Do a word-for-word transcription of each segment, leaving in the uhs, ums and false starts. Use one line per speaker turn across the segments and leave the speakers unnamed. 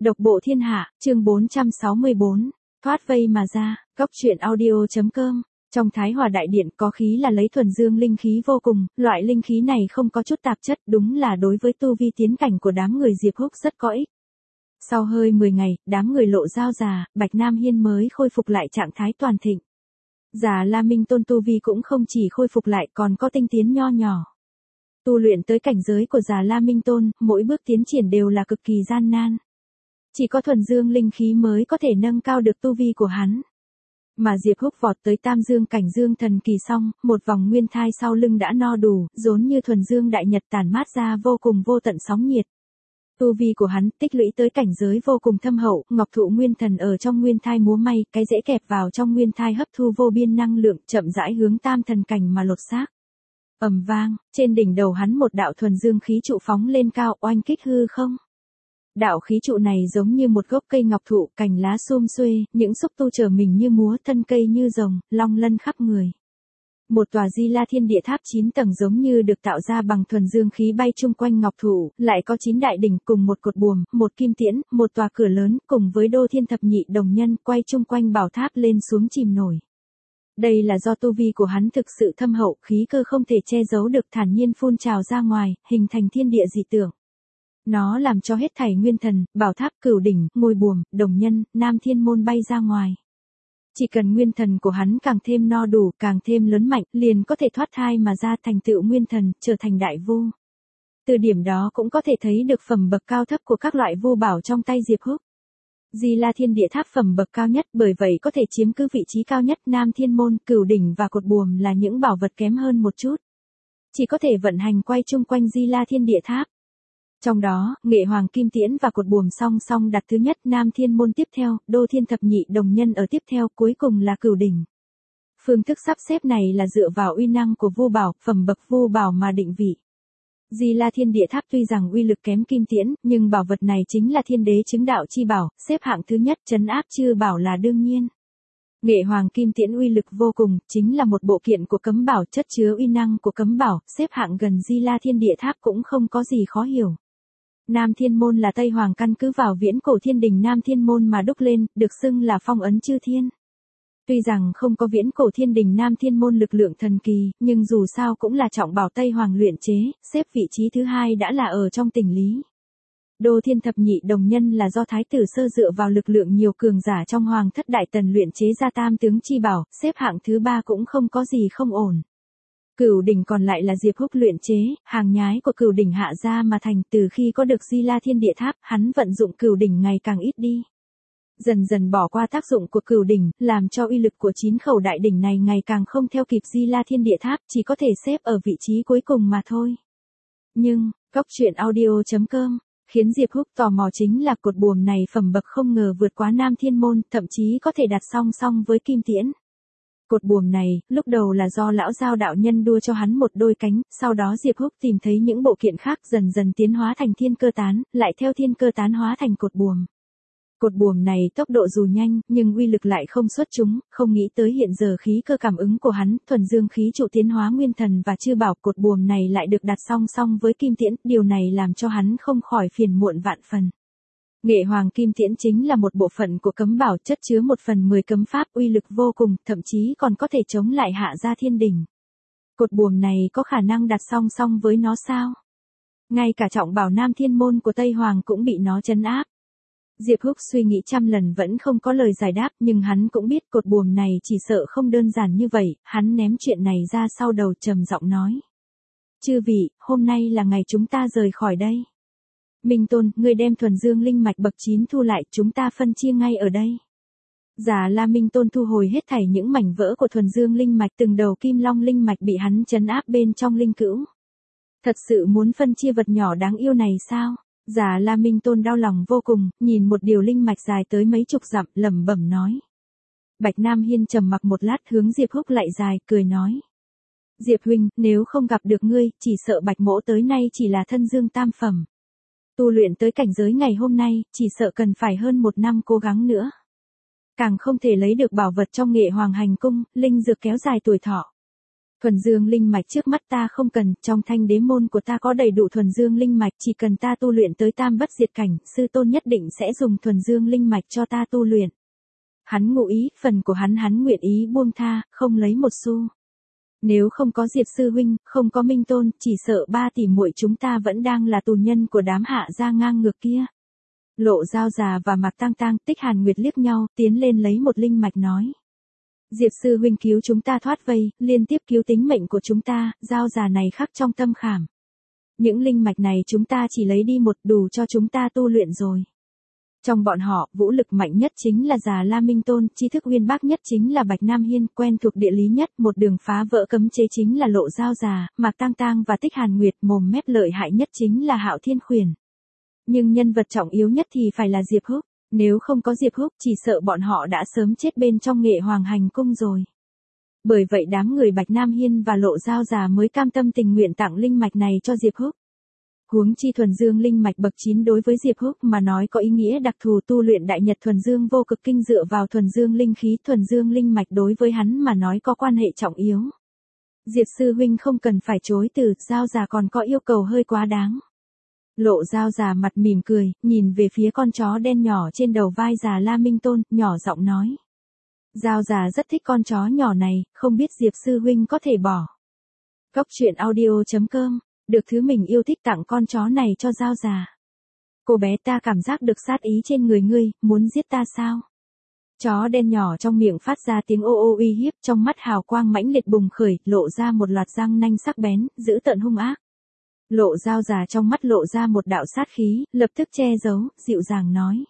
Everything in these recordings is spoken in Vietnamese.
Độc bộ thiên hạ, chương bốn trăm sáu mươi bốn, thoát vây mà ra, góc truyện audio.com. Trong Thái Hòa Đại Điện có khí là lấy thuần dương linh khí vô cùng, loại linh khí này không có chút tạp chất, đúng là đối với tu vi tiến cảnh của đám người Diệp Húc rất có ích. Sau hơi mười ngày, đám người Lộ Giao già, Bạch Nam Hiên mới khôi phục lại trạng thái toàn thịnh. Già La Minh Tôn tu vi cũng không chỉ khôi phục lại còn có tinh tiến nho nhỏ. Tu luyện tới cảnh giới của già La Minh Tôn, mỗi bước tiến triển đều là cực kỳ gian nan. Chỉ có thuần dương linh khí mới có thể nâng cao được tu vi của hắn. Mà Diệp Húc vọt tới tam dương cảnh dương thần kỳ xong, một vòng nguyên thai sau lưng đã no đủ, giống như thuần dương đại nhật tản mát ra vô cùng vô tận sóng nhiệt. Tu vi của hắn tích lũy tới cảnh giới vô cùng thâm hậu, ngọc thụ nguyên thần ở trong nguyên thai múa may, cái rễ kẹp vào trong nguyên thai hấp thu vô biên năng lượng, chậm rãi hướng tam thần cảnh mà lột xác. Ầm vang, trên đỉnh đầu hắn một đạo thuần dương khí trụ phóng lên cao, oanh kích hư không. Đạo khí trụ này giống như một gốc cây ngọc thụ, cành lá sum xuê, những xúc tu trở mình như múa, thân cây như rồng, long lân khắp người. Một tòa Di La Thiên Địa Tháp chín tầng giống như được tạo ra bằng thuần dương khí bay chung quanh ngọc thụ, lại có chín đại đỉnh cùng một cột buồm, một kim tiễn, một tòa cửa lớn, cùng với đô thiên thập nhị đồng nhân quay chung quanh bảo tháp lên xuống chìm nổi. Đây là do tu vi của hắn thực sự thâm hậu, khí cơ không thể che giấu được, thản nhiên phun trào ra ngoài, hình thành thiên địa dị tượng. Nó làm cho hết thảy nguyên thần, bảo tháp, cửu đỉnh, ngôi buồm, đồng nhân, nam thiên môn bay ra ngoài. Chỉ cần nguyên thần của hắn càng thêm no đủ, càng thêm lớn mạnh, liền có thể thoát thai mà ra thành tựu nguyên thần, trở thành đại vu. Từ điểm đó cũng có thể thấy được phẩm bậc cao thấp của các loại vu bảo trong tay Diệp Húc. Di La Thiên Địa Tháp phẩm bậc cao nhất, bởi vậy có thể chiếm cứ vị trí cao nhất, nam thiên môn, cửu đỉnh và cột buồm là những bảo vật kém hơn một chút. Chỉ có thể vận hành quay chung quanh Di La Thiên Địa Tháp. Trong đó, Nghệ Hoàng Kim Tiễn và cột buồm song song đặt thứ nhất, nam thiên môn tiếp theo, đô thiên thập nhị đồng nhân ở tiếp theo, cuối cùng là cửu đỉnh. Phương thức sắp xếp này là dựa vào uy năng của vu bảo, phẩm bậc vu bảo mà định vị. Di La Thiên Địa Tháp tuy rằng uy lực kém Kim Tiễn, nhưng bảo vật này chính là thiên đế chứng đạo chi bảo, xếp hạng thứ nhất, trấn áp chư bảo là đương nhiên. Nghệ Hoàng Kim Tiễn uy lực vô cùng, chính là một bộ kiện của cấm bảo, chất chứa uy năng của cấm bảo, xếp hạng gần Di La Thiên Địa Tháp cũng không có gì khó hiểu. Nam Thiên Môn là Tây Hoàng căn cứ vào viễn cổ thiên đình Nam Thiên Môn mà đúc lên, được xưng là phong ấn chư thiên. Tuy rằng không có viễn cổ thiên đình Nam Thiên Môn lực lượng thần kỳ, nhưng dù sao cũng là trọng bảo Tây Hoàng luyện chế, xếp vị trí thứ hai đã là ở trong tình lý. Đô thiên thập nhị đồng nhân là do Thái tử Sơ dựa vào lực lượng nhiều cường giả trong Hoàng thất Đại Tần luyện chế ra tam tướng chi bảo, xếp hạng thứ ba cũng không có gì không ổn. Cửu đỉnh còn lại là Diệp Húc luyện chế, hàng nhái của cửu đỉnh hạ ra mà thành, từ khi có được Di La Thiên Địa Tháp, hắn vận dụng cửu đỉnh ngày càng ít đi. Dần dần bỏ qua tác dụng của cửu đỉnh, làm cho uy lực của chín khẩu đại đỉnh này ngày càng không theo kịp Di La Thiên Địa Tháp, chỉ có thể xếp ở vị trí cuối cùng mà thôi. Nhưng, góc truyện audio.com, khiến Diệp Húc tò mò chính là cột buồm này phẩm bậc không ngờ vượt quá Nam Thiên Môn, thậm chí có thể đặt song song với Kim Tiễn. Cột buồm này, lúc đầu là do lão Giao đạo nhân đua cho hắn một đôi cánh, sau đó Diệp Húc tìm thấy những bộ kiện khác dần dần tiến hóa thành thiên cơ tán, lại theo thiên cơ tán hóa thành cột buồm. Cột buồm này tốc độ dù nhanh, nhưng uy lực lại không xuất chúng, không nghĩ tới hiện giờ khí cơ cảm ứng của hắn, thuần dương khí trụ tiến hóa nguyên thần và chư bảo, cột buồm này lại được đặt song song với Kim Tiễn, điều này làm cho hắn không khỏi phiền muộn vạn phần. Nghệ Hoàng Kim Tiễn chính là một bộ phận của cấm bảo, chất chứa một phần mười cấm pháp, uy lực vô cùng, thậm chí còn có thể chống lại hạ gia thiên đỉnh. Cột buồm này có khả năng đặt song song với nó sao? Ngay cả trọng bảo Nam Thiên Môn của Tây Hoàng cũng bị nó trấn áp. Diệp Húc suy nghĩ trăm lần vẫn không có lời giải đáp, nhưng hắn cũng biết cột buồm này chỉ sợ không đơn giản như vậy, hắn ném chuyện này ra sau đầu trầm giọng nói. Chư vị, hôm nay là ngày chúng ta rời khỏi đây. Minh Tôn, ngươi đem thuần dương linh mạch bậc chín thu lại, chúng ta phân chia ngay ở đây. Già La Minh Tôn thu hồi hết thảy những mảnh vỡ của thuần dương linh mạch, từng đầu kim long linh mạch bị hắn trấn áp bên trong linh cữu. Thật sự muốn phân chia vật nhỏ đáng yêu này sao? Già La Minh Tôn đau lòng vô cùng, nhìn một điều linh mạch dài tới mấy chục dặm, lẩm bẩm nói. Bạch Nam Hiên trầm mặc một lát hướng Diệp Húc lại dài, cười nói. Diệp huynh, nếu không gặp được ngươi, chỉ sợ Bạch mỗ tới nay chỉ là thân dương tam phẩm. Tu luyện tới cảnh giới ngày hôm nay, chỉ sợ cần phải hơn một năm cố gắng nữa. Càng không thể lấy được bảo vật trong Nghệ Hoàng hành cung, linh dược kéo dài tuổi thọ. Thuần dương linh mạch trước mắt ta không cần, trong thanh đế môn của ta có đầy đủ thuần dương linh mạch, chỉ cần ta tu luyện tới tam bất diệt cảnh, sư tôn nhất định sẽ dùng thuần dương linh mạch cho ta tu luyện. Hắn ngụ ý, phần của hắn hắn nguyện ý buông tha, không lấy một xu. Nếu không có Diệp sư huynh, không có Minh Tôn, chỉ sợ ba tỷ muội chúng ta vẫn đang là tù nhân của đám hạ gia ngang ngược kia. Lộ Giao già và Mạc Tang Tang, Tích Hàn Nguyệt liếc nhau, tiến lên lấy một linh mạch nói. Diệp sư huynh cứu chúng ta thoát vây, liên tiếp cứu tính mệnh của chúng ta, Giao già này khắc trong tâm khảm. Những linh mạch này chúng ta chỉ lấy đi một đủ cho chúng ta tu luyện rồi. Trong bọn họ, vũ lực mạnh nhất chính là Già La Minh Tôn, tri thức uyên bác nhất chính là Bạch Nam Hiên, quen thuộc địa lý nhất, một đường phá vỡ cấm chế chính là Lộ Giao già, Mạc Tang Tang và Tích Hàn Nguyệt, mồm mép lợi hại nhất chính là Hạo Thiên Khuyển. Nhưng nhân vật trọng yếu nhất thì phải là Diệp Húc, nếu không có Diệp Húc chỉ sợ bọn họ đã sớm chết bên trong Nghệ Hoàng hành cung rồi. Bởi vậy đám người Bạch Nam Hiên và Lộ Giao già mới cam tâm tình nguyện tặng linh mạch này cho Diệp Húc. Huống chi thuần dương linh mạch bậc chín đối với Diệp Húc mà nói có ý nghĩa đặc thù, tu luyện đại nhật thuần dương vô cực kinh dựa vào thuần dương linh khí, thuần dương linh mạch đối với hắn mà nói có quan hệ trọng yếu. Diệp sư huynh không cần phải chối từ, Giao già còn có yêu cầu hơi quá đáng. Lộ Giao già mặt mỉm cười, nhìn về phía con chó đen nhỏ trên đầu vai Già La Minh Tôn, nhỏ giọng nói. Giao già rất thích con chó nhỏ này, không biết Diệp sư huynh có thể bỏ. Cốc truyện audio chấm com, được thứ mình yêu thích tặng con chó này cho Giao già. Cô bé, ta cảm giác được sát ý trên người ngươi, muốn giết ta sao? Chó đen nhỏ trong miệng phát ra tiếng ô ô uy hiếp, trong mắt hào quang mãnh liệt bùng khởi, lộ ra một loạt răng nanh sắc bén, dữ tợn hung ác. Lộ Giao già trong mắt lộ ra một đạo sát khí, lập tức che giấu, dịu dàng nói.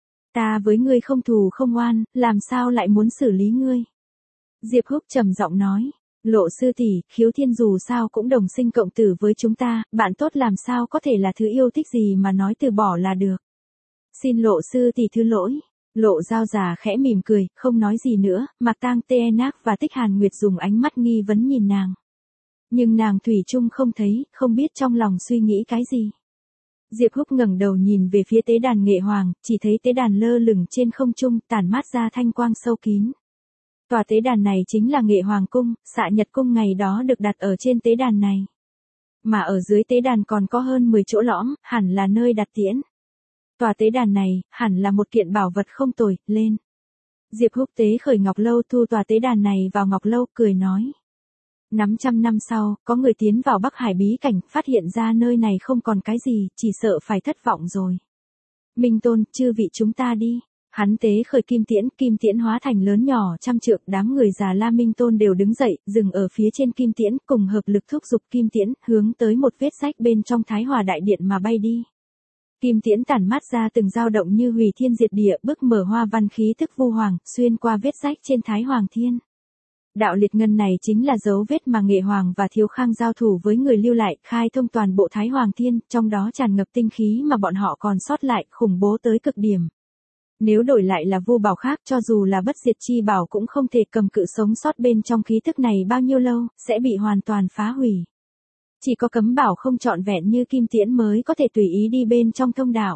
Ta với ngươi không thù không oan, làm sao lại muốn xử lý ngươi? Diệp Húc trầm giọng nói. Lộ sư tỷ, Khiếu Thiên dù sao cũng đồng sinh cộng tử với chúng ta, bạn tốt làm sao có thể là thứ yêu thích gì mà nói từ bỏ là được. Xin Lộ sư tỷ thứ lỗi. Lộ Giao già khẽ mỉm cười, không nói gì nữa, Mạc Tang Tê Nác và Tích Hàn Nguyệt dùng ánh mắt nghi vấn nhìn nàng. Nhưng nàng thủy chung không thấy, không biết trong lòng suy nghĩ cái gì. Diệp Húc ngẩng đầu nhìn về phía tế đàn Nghệ Hoàng, chỉ thấy tế đàn lơ lửng trên không trung, tản mát ra thanh quang sâu kín. Tòa tế đàn này chính là Nghệ Hoàng cung, Xạ Nhật cung ngày đó được đặt ở trên tế đàn này. Mà ở dưới tế đàn còn có hơn mười chỗ lõm, hẳn là nơi đặt tiễn. Tòa tế đàn này, hẳn là một kiện bảo vật không tồi, lên. Diệp Húc tế khởi ngọc lâu, thu tòa tế đàn này vào ngọc lâu, cười nói. Năm trăm năm sau, có người tiến vào Bắc Hải bí cảnh, phát hiện ra nơi này không còn cái gì, chỉ sợ phải thất vọng rồi. Minh Tôn, chư vị chúng ta đi. Hắn tế khởi kim tiễn, kim tiễn hóa thành lớn nhỏ trăm trượng, đám người Già La Minh Tôn đều đứng dậy, dừng ở phía trên kim tiễn, cùng hợp lực thúc giục kim tiễn, hướng tới một vết rách bên trong Thái Hòa đại điện mà bay đi. Kim tiễn tản mát ra từng dao động như hủy thiên diệt địa, bước mở hoa văn khí thức vu hoàng, xuyên qua vết rách trên Thái Hoàng thiên. Đạo liệt ngân này chính là dấu vết mà Nghệ Hoàng và Thiếu Khang giao thủ với người lưu lại, khai thông toàn bộ Thái Hoàng thiên, trong đó tràn ngập tinh khí mà bọn họ còn sót lại, khủng bố tới cực điểm. Nếu đổi lại là vu bảo khác, cho dù là bất diệt chi bảo cũng không thể cầm cự sống sót bên trong khí thức này bao nhiêu lâu, sẽ bị hoàn toàn phá hủy. Chỉ có cấm bảo không trọn vẹn như kim tiễn mới có thể tùy ý đi bên trong thông đạo.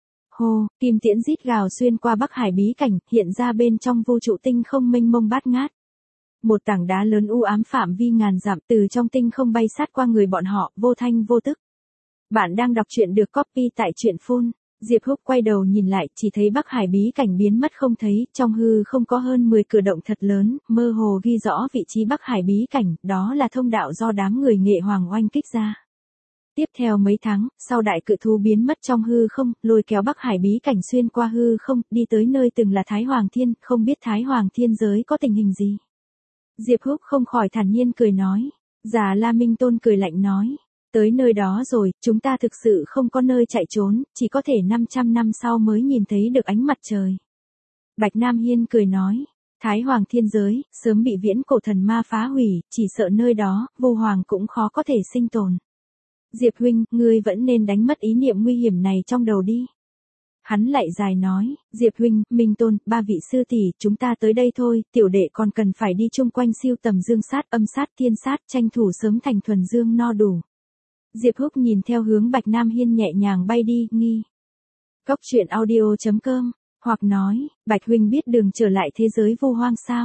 Hô, kim tiễn rít gào xuyên qua Bắc Hải bí cảnh, hiện ra bên trong vũ trụ tinh không mênh mông bát ngát. Một tảng đá lớn u ám phạm vi ngàn dặm từ trong tinh không bay sát qua người bọn họ, vô thanh vô tức. Bạn đang đọc truyện được copy tại truyện phun. Diệp Húc quay đầu nhìn lại, chỉ thấy Bắc Hải bí cảnh biến mất không thấy, trong hư không có hơn mười cửa động thật lớn, mơ hồ ghi rõ vị trí Bắc Hải bí cảnh, đó là thông đạo do đám người Nghệ Hoàng oanh kích ra. Tiếp theo mấy tháng, sau đại cự thú biến mất trong hư không, lôi kéo Bắc Hải bí cảnh xuyên qua hư không, đi tới nơi từng là Thái Hoàng thiên, không biết Thái Hoàng thiên giới có tình hình gì. Diệp Húc không khỏi thản nhiên cười nói. Già La Minh Tôn cười lạnh nói. Tới nơi đó rồi, chúng ta thực sự không có nơi chạy trốn, chỉ có thể năm trăm năm sau mới nhìn thấy được ánh mặt trời. Bạch Nam Hiên cười nói. Thái Hoàng thiên giới, sớm bị viễn cổ thần ma phá hủy, chỉ sợ nơi đó, vô hoàng cũng khó có thể sinh tồn. Diệp huynh, ngươi vẫn nên đánh mất ý niệm nguy hiểm này trong đầu đi. Hắn lại dài nói, Diệp huynh, Minh Tôn, ba vị sư tỷ, chúng ta tới đây thôi, tiểu đệ còn cần phải đi chung quanh siêu tầm dương sát, âm sát, thiên sát, tranh thủ sớm thành thuần dương no đủ. Diệp Húc nhìn theo hướng Bạch Nam Hiên nhẹ nhàng bay đi, nghi. Cốc truyện audio chấm com, hoặc nói, Bạch huynh biết đường trở lại thế giới vô hoang sao?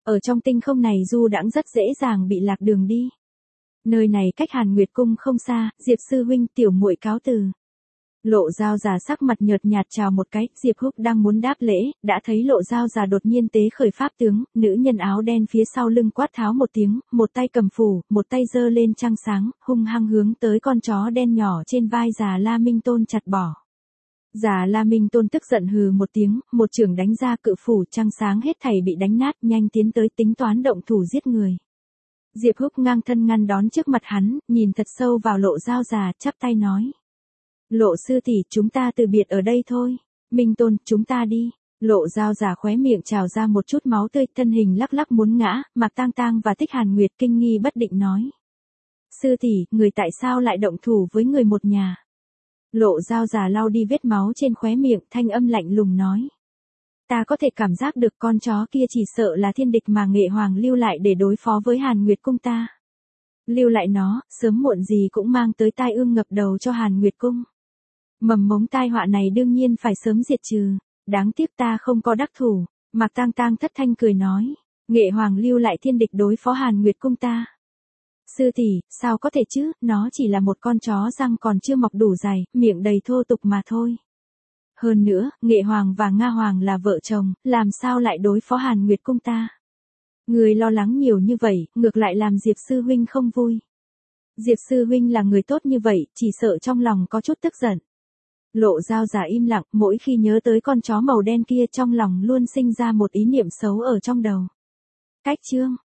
Ở trong tinh không này du đãng rất dễ dàng bị lạc đường đi. Nơi này cách Hàn Nguyệt Cung không xa, Diệp sư huynh tiểu muội cáo từ. Lộ Dao già sắc mặt nhợt nhạt chào một cái, Diệp Húc đang muốn đáp lễ, đã thấy Lộ Dao già đột nhiên tế khởi pháp tướng, nữ nhân áo đen phía sau lưng quát tháo một tiếng, một tay cầm phủ, một tay giơ lên trăng sáng, hung hăng hướng tới con chó đen nhỏ trên vai già La Minh Tôn chặt bỏ. Già La Minh Tôn tức giận hừ một tiếng, một chưởng đánh ra cự phủ, trăng sáng hết thảy bị đánh nát, nhanh tiến tới tính toán động thủ giết người. Diệp Húc ngang thân ngăn đón trước mặt hắn, nhìn thật sâu vào Lộ Dao già, chắp tay nói. Lộ sư tỷ, chúng ta từ biệt ở đây thôi. Minh Tôn, chúng ta đi. Lộ Dao già khóe miệng trào ra một chút máu tươi, thân hình lắc lắc muốn ngã, Mạc Tang Tang và Thích Hàn Nguyệt kinh nghi bất định nói. Sư tỷ, người tại sao lại động thủ với người một nhà? Lộ Dao già lau đi vết máu trên khóe miệng, thanh âm lạnh lùng nói. Ta có thể cảm giác được con chó kia chỉ sợ là thiên địch mà Nghệ Hoàng lưu lại để đối phó với Hàn Nguyệt Cung ta. Lưu lại nó, sớm muộn gì cũng mang tới tai ương ngập đầu cho Hàn Nguyệt Cung. Mầm mống tai họa này đương nhiên phải sớm diệt trừ, đáng tiếc ta không có đắc thủ. Mạc Tang Tang thất thanh cười nói, Nghệ Hoàng lưu lại thiên địch đối phó Hàn Nguyệt Cung ta. Sư tỷ, sao có thể chứ, nó chỉ là một con chó răng còn chưa mọc đủ dày, miệng đầy thô tục mà thôi. Hơn nữa, Nghệ Hoàng và Nga Hoàng là vợ chồng, làm sao lại đối phó Hàn Nguyệt Cung ta? Người lo lắng nhiều như vậy, ngược lại làm Diệp sư huynh không vui. Diệp sư huynh là người tốt như vậy, chỉ sợ trong lòng có chút tức giận. Lộ Dao già im lặng, mỗi khi nhớ tới con chó màu đen kia trong lòng luôn sinh ra một ý niệm xấu ở trong đầu. Cách chương